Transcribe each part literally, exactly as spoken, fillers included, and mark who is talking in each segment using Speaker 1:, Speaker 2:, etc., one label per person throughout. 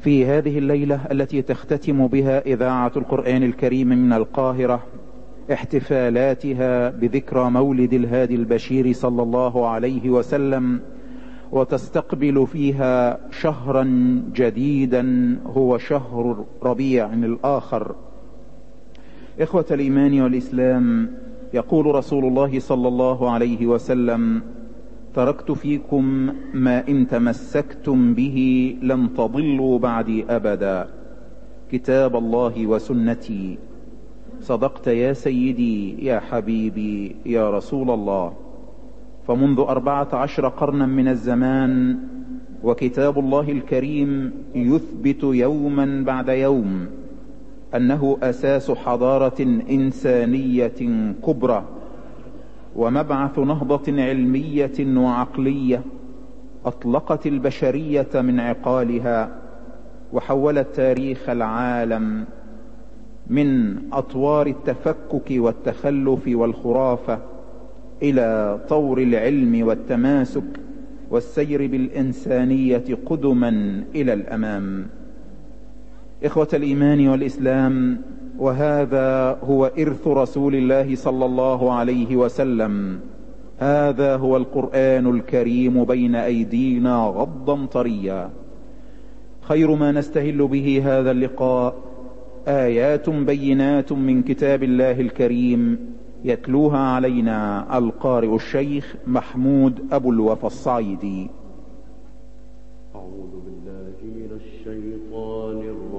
Speaker 1: في هذه الليلة التي تختتم بها إذاعة القرآن الكريم من القاهرة احتفالاتها بذكرى مولد الهادي البشير صلى الله عليه وسلم، وتستقبل فيها شهرا جديدا هو شهر ربيع الآخر. إخوة الإيمان والإسلام، يقول رسول الله صلى الله عليه وسلم: تركت فيكم ما إن تمسكتم به لن تضلوا بعدي أبدا، كتاب الله وسنتي. صدقت يا سيدي يا حبيبي يا رسول الله. فمنذ أربعة عشر قرنا من الزمان وكتاب الله الكريم يثبت يوما بعد يوم أنه أساس حضارة إنسانية كبرى ومبعث نهضة علمية وعقلية أطلقت البشرية من عقالها وحولت تاريخ العالم من أطوار التفكك والتخلف والخرافة إلى طور العلم والتماسك والسير بالإنسانية قدما إلى الأمام. إخوة الإيمان والإسلام، وهذا هو إرث رسول الله صلى الله عليه وسلم. هذا هو القرآن الكريم بين أيدينا غضا طريا. خير ما نستهل به هذا اللقاء آيات بينات من كتاب الله الكريم يتلوها علينا القارئ الشيخ محمود أبو الوفا الصعيدي.
Speaker 2: أعوذ بالله من الشيطان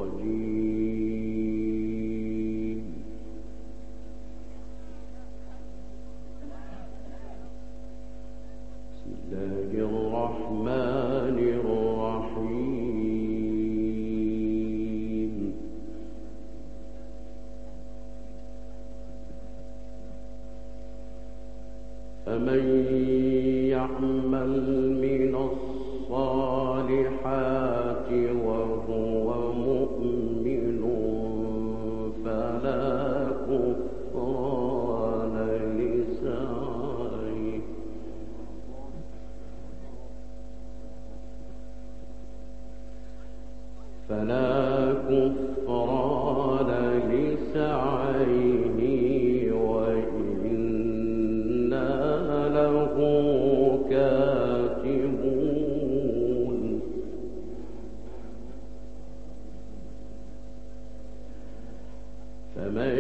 Speaker 2: الرجيم. بسم الله الرحمن الرحيم. فمن يعمل من الصالحات وهو مؤمن فلا كفران لسعيه فلا كفران لسعيه وإنا له كاتبون. فمن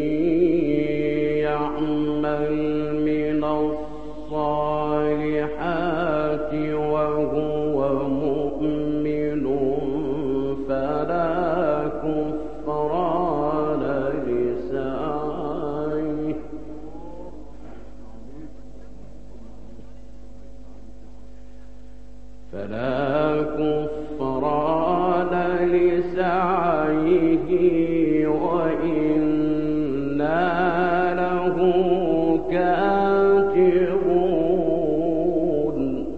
Speaker 2: يعمل من الصالحات وهو مؤمن فلا كفران لسعيه فلا كفران لسعيه وإنا له كاتبون.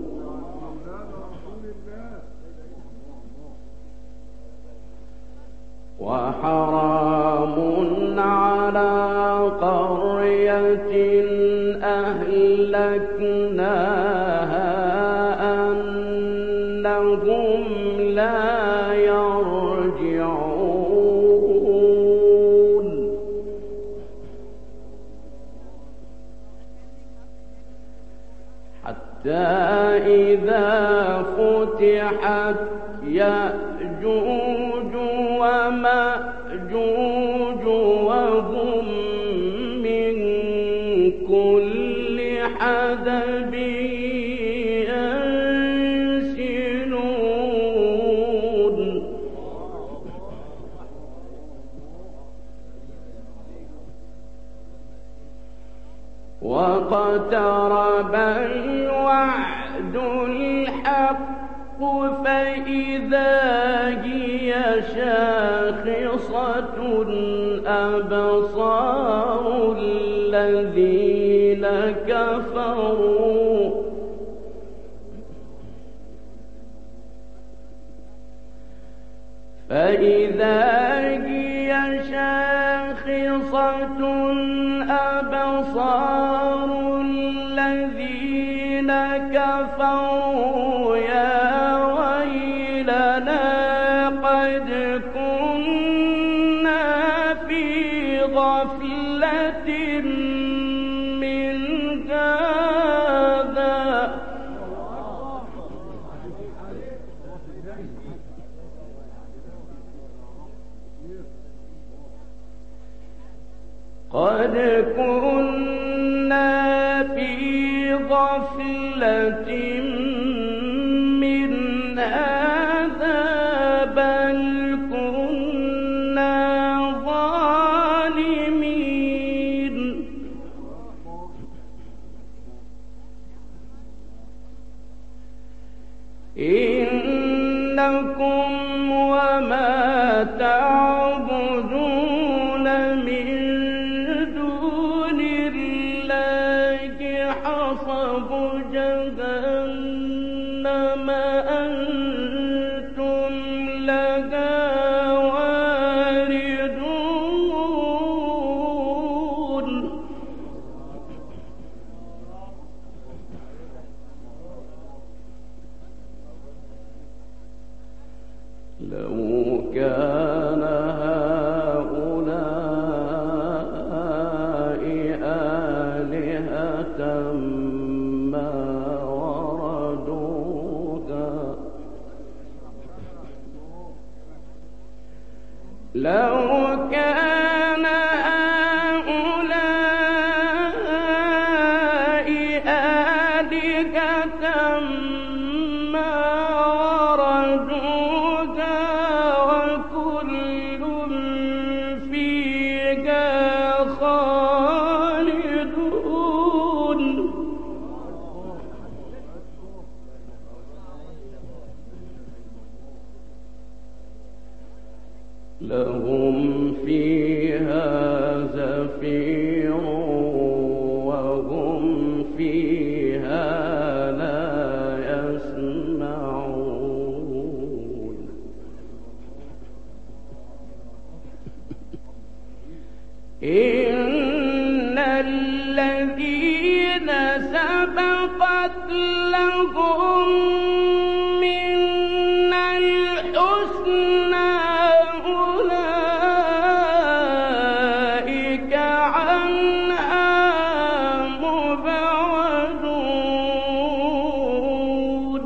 Speaker 2: وحرام على قرية أهلكناها أنهم لا يرجعون. حتى إذا فتحت يأجوج ومأجوج وهم من كل حدب ينسلون. واقترب الوعد الحق فإذا هي شاخصة أبصار الذين كفروا فإذا هي شاخصة أبصار الذين كفروا يا ويلنا قد قد كنا في غفلة من هذا قد كنا في غفلة من هذا بل كنا ظالمين إنكم وما تعبدون من دون الله حصب جهنم أنتم لها واردون لو كان هؤلاء آلهة ما وردوها لو كان هؤلاء آلهة ما وردوها وكل فيها خالدون لهم فيها زفير وهم فيها لا يسمعون إن الذين سبقت لهم منا الحسنى أولئك عنها مبعدون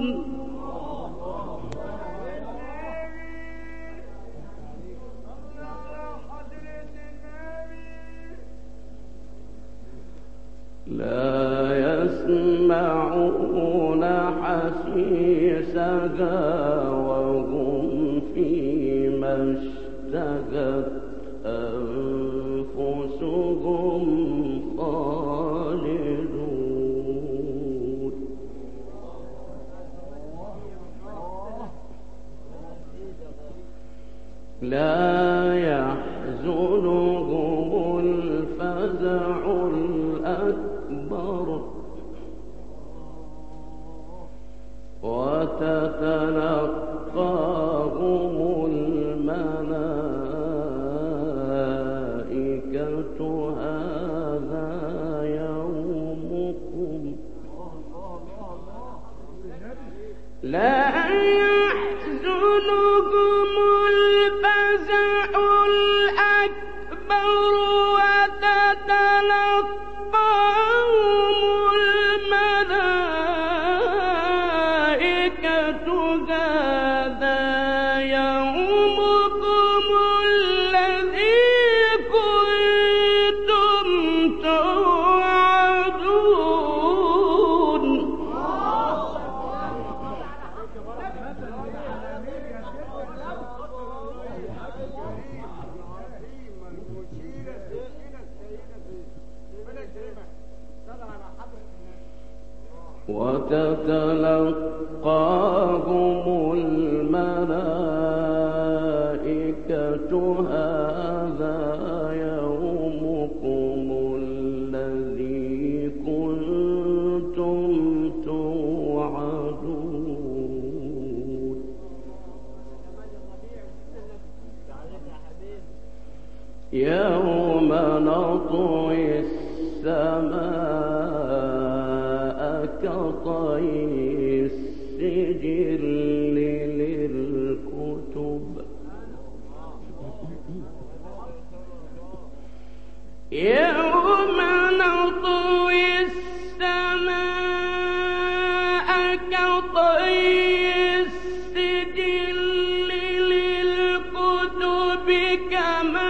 Speaker 2: لا يسمعون حسيسها وهم فيما اشتهت أنفسهم خالدون لا يحزنهم الفزع الأكبر وتتلقاهم الملائكة هذا يومكم لا يحزنهم الفزع الأكبر وتتلقاهم الملائكة هذا يومكم الذي كنتم توعدون وتتلقاهم الملائكة هذا يومكم الذي كنتم توعدون يوم نطوي السماء كطي السجل للكتب يوم نطوي السماء كطي السجل للكتب كما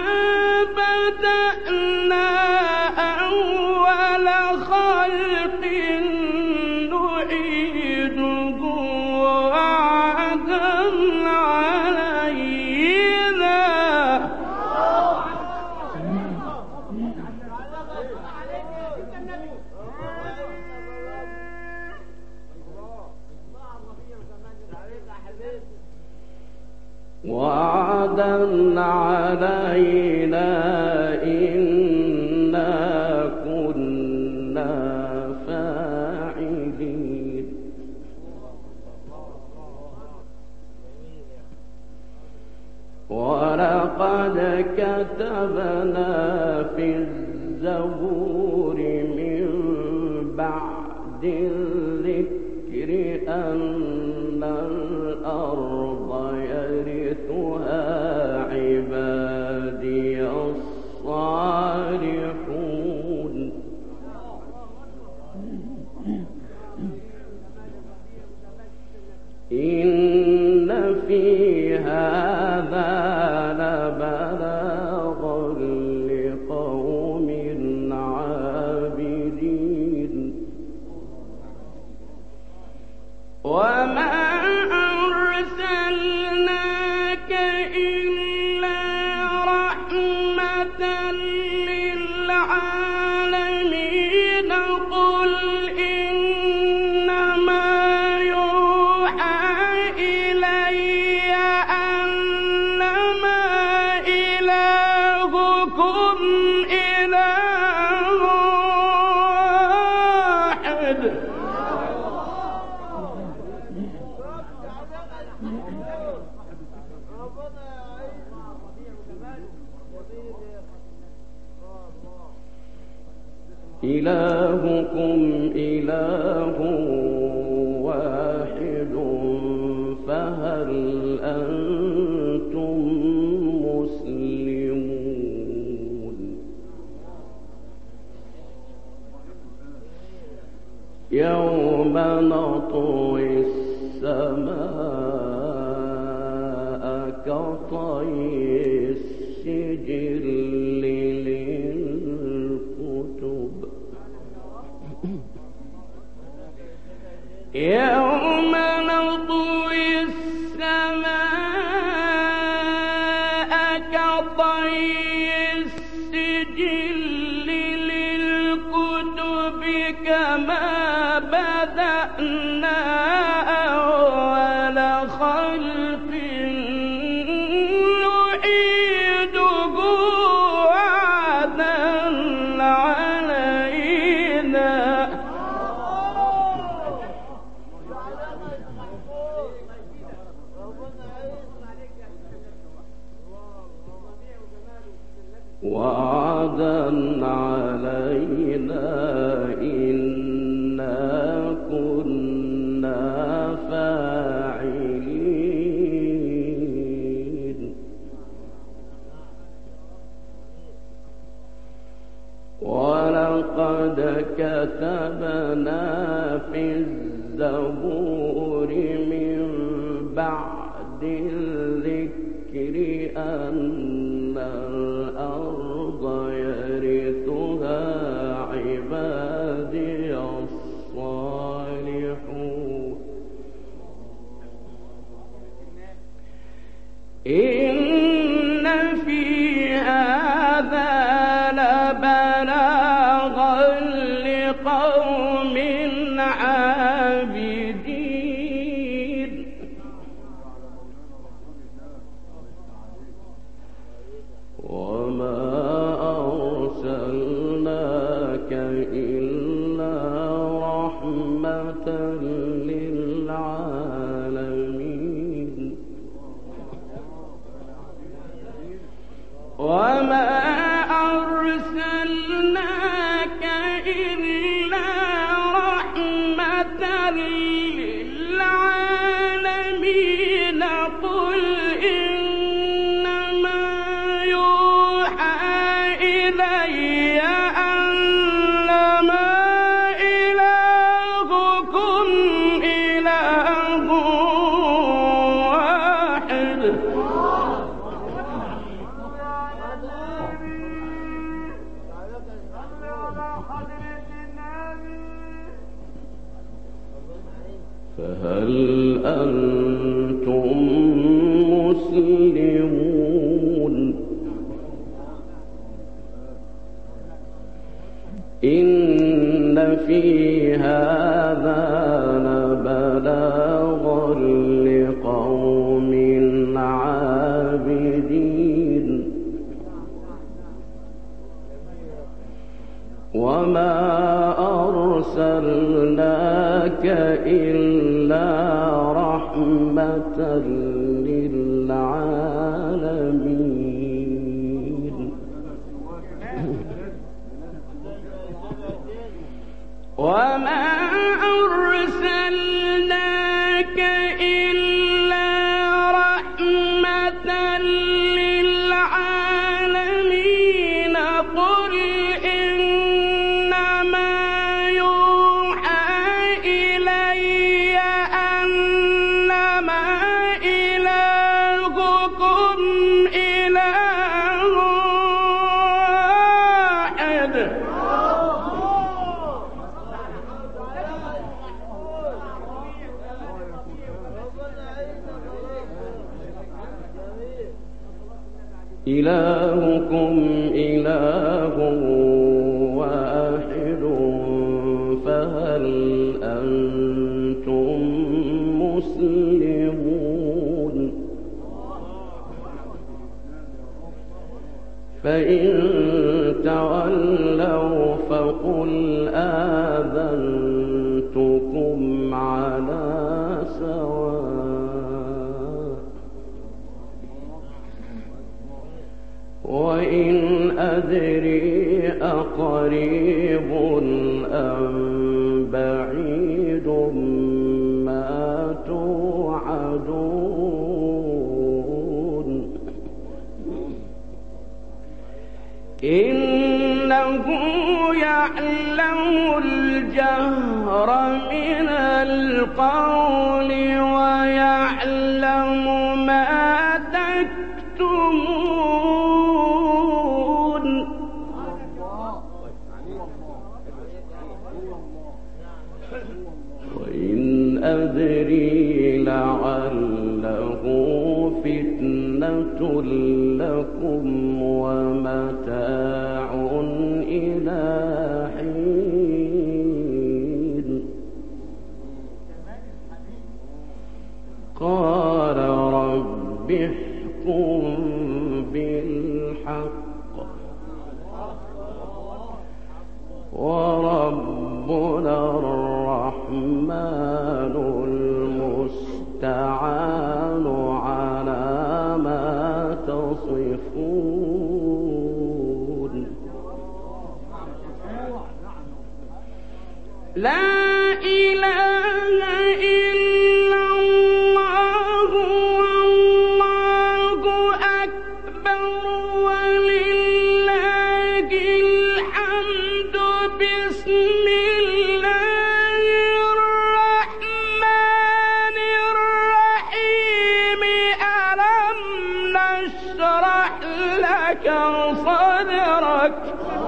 Speaker 2: بدأنا أول خلق نعيده وعدا علينا. وعدا علينا إنا كنا فاعلين. ولقد كتبنا في الزبور من بعد الذكر أن الأرض يرثها عبادي الصالحون. إن في هذا لبلاغا لقوم عابدين. وما أرسلناك إلا رحمة للعالمين. قل إنما يوحى إلي أنما إلهكم إله واحد. إلهكم إله واحد فهل أنتم مسلمون؟ يوم نطوي السماء كطي السجل للكتب. يوم نطوي السماء كطي السجل للكتب كما بدأنا أول خلق نعيده وعدا علينا. وعدا علينا إنا كنا فاعلين. ولقد كتبنا في الزبور من بعد الذكر أن الأرض يرثها عبادي الصالحون. إن في هذا لبلاغا لقوم عابدين. وما أرسلناك إلا رحمة للعالمين. وما أرسلناك إلا رحمة للعالمين. قل إنما يوحى إلي هل أنتم مسلمون إن في هذا لبلاغا لقوم عابدين وما أرسلناك إلا رحمة للعالمين وما أرسلناك إلا رحمة للعالمين قل إنما يوحى إلي أنما إلهكم إله واحد إلهكم إله واحد فهل أنتم مسلمون فإن تولوا فقل آذنتكم على سواء وإن أدري أقريب أم بعيد ما توعدون إنه يعلم الجهر من القول ويعلم ما تكتمون وإن أدري لعله فتنة لكم ومتاع إلى حين قال رب احكم بالحق وربنا الرحمن المستعان على ما تصفون لا إله إلا الله والله أكبر ولله الحمد بسم الله الرحمن الرحيم ألم نشرح لك صدرك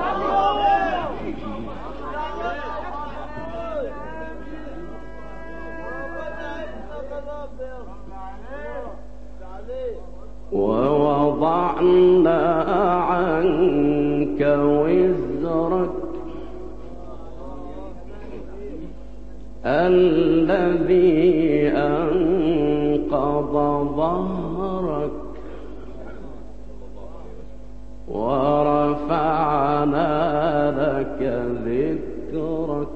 Speaker 2: ووضعنا عنك وزرك الذي أنقض ظهرك ورفعنا لك ذكرك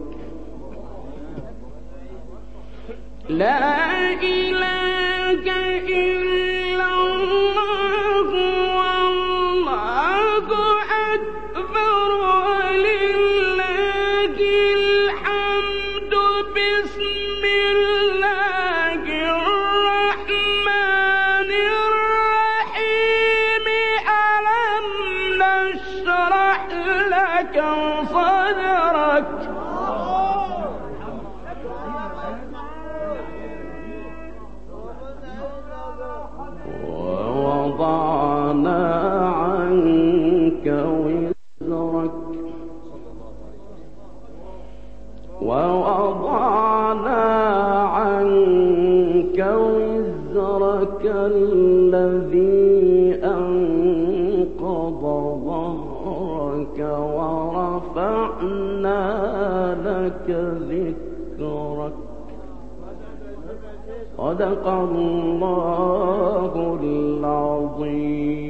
Speaker 2: لا إله إلا الله والله أكبر ولله الحمد بسم الله الرحمن الرحيم ألم نشرح لك صدرك الذي أنقض ظهرك ورفعنا لك ذكرك. صدق الله العظيم.